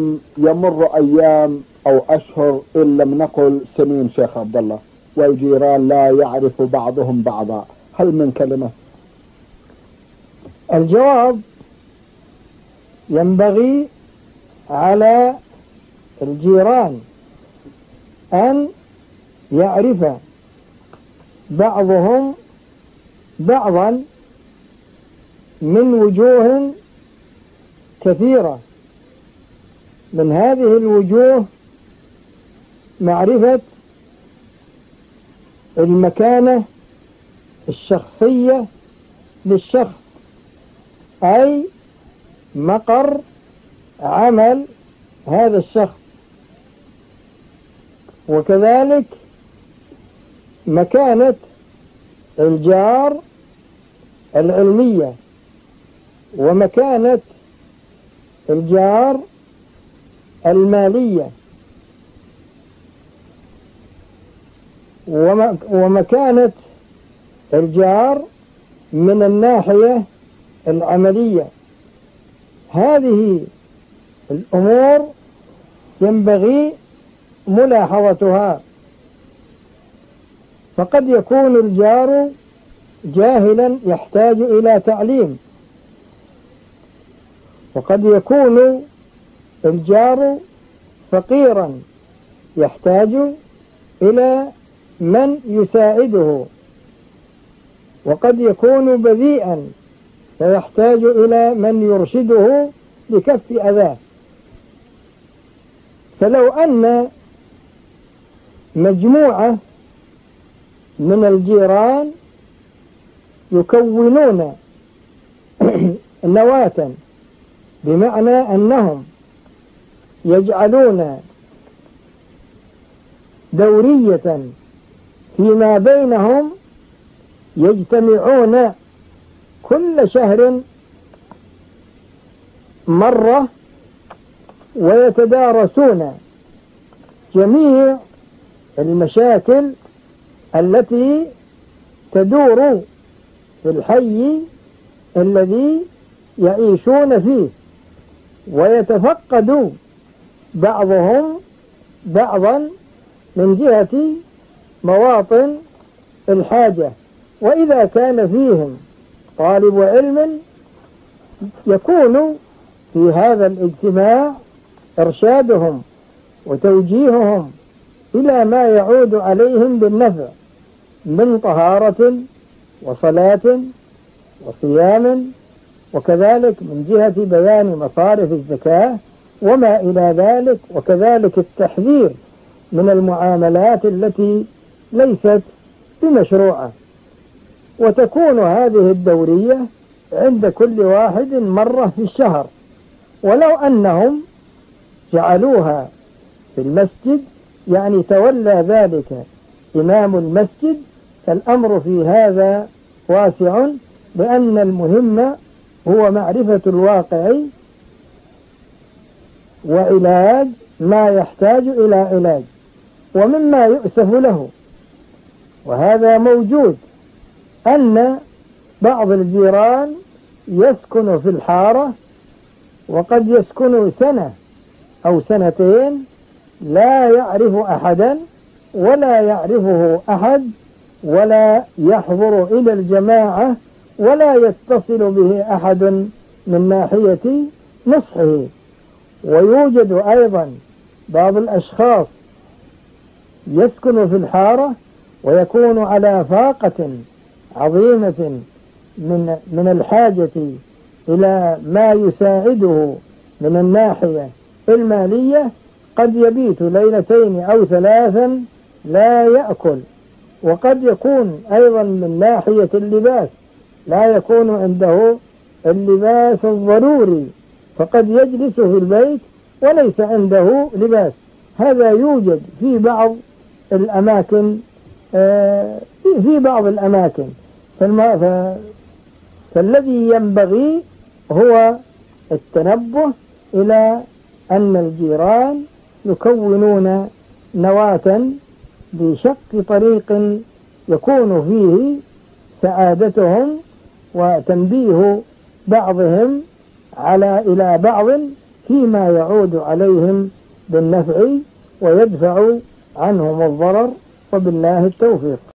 يمر أيام أو أشهر إن لم نقل سنين شيخ عبد الله، والجيران لا يعرف بعضهم بعضا، هل من كلمة؟ الجواب: ينبغي على الجيران أن يعرف بعضهم بعضا من وجوه كثيرة. من هذه الوجوه معرفة المكانة الشخصية للشخص، أي مقر عمل هذا الشخص، وكذلك مكانة الجار العلمية، ومكانة الجار المالية، ومكانة الجار من الناحية العملية. هذه الأمور ينبغي ملاحظتها، فقد يكون الجار جاهلا يحتاج إلى تعليم، وقد يكون الجار فقيرا يحتاج إلى من يساعده، وقد يكون بذيئا فيحتاج إلى من يرشده لكف أذاه. فلو أن مجموعة من الجيران يكونون نواة، بمعنى أنهم يجعلون دورية فيما بينهم، يجتمعون كل شهر مرة ويتدارسون جميع المشاكل التي تدور في الحي الذي يعيشون فيه، ويتفقد بعضهم بعضا من جهة مواطن الحاجة. وإذا كان فيهم طالب علم يكون في هذا الاجتماع إرشادهم وتوجيههم إلى ما يعود عليهم بالنفع من طهارة وصلاة وصيام، وكذلك من جهة بيان مصارف الزكاة وما إلى ذلك، وكذلك التحذير من المعاملات التي ليست بمشروعة. وتكون هذه الدورية عند كل واحد مرة في الشهر، ولو أنهم جعلوها في المسجد، يعني تولى ذلك إمام المسجد، فالأمر في هذا واسع، لأن المهم هو معرفة الواقع وعلاج ما يحتاج إلى علاج. ومما يؤسف له، وهذا موجود، أن بعض الجيران يسكن في الحارة وقد يسكن سنة أو سنتين لا يعرف أحدا ولا يعرفه أحد، ولا يحضر إلى الجماعة، ولا يتصل به أحد من ناحية نصحه. ويوجد أيضا بعض الأشخاص يسكن في الحارة ويكون على فاقة عظيمة من الحاجة إلى ما يساعده من الناحية المالية، قد يبيت ليلتين أو ثلاثا لا يأكل. وقد يكون أيضا من ناحية اللباس لا يكون عنده اللباس الضروري، فقد يجلس في البيت وليس عنده لباس. هذا يوجد في بعض الأماكن، فالذي ينبغي هو التنبه إلى أن الجيران يكونون نواة بشق طريق يكون فيه سعادتهم وتنبيه بعضهم إلى بعض فيما يعود عليهم بالنفع ويدفع عنهم الضرر، وبالله التوفيق.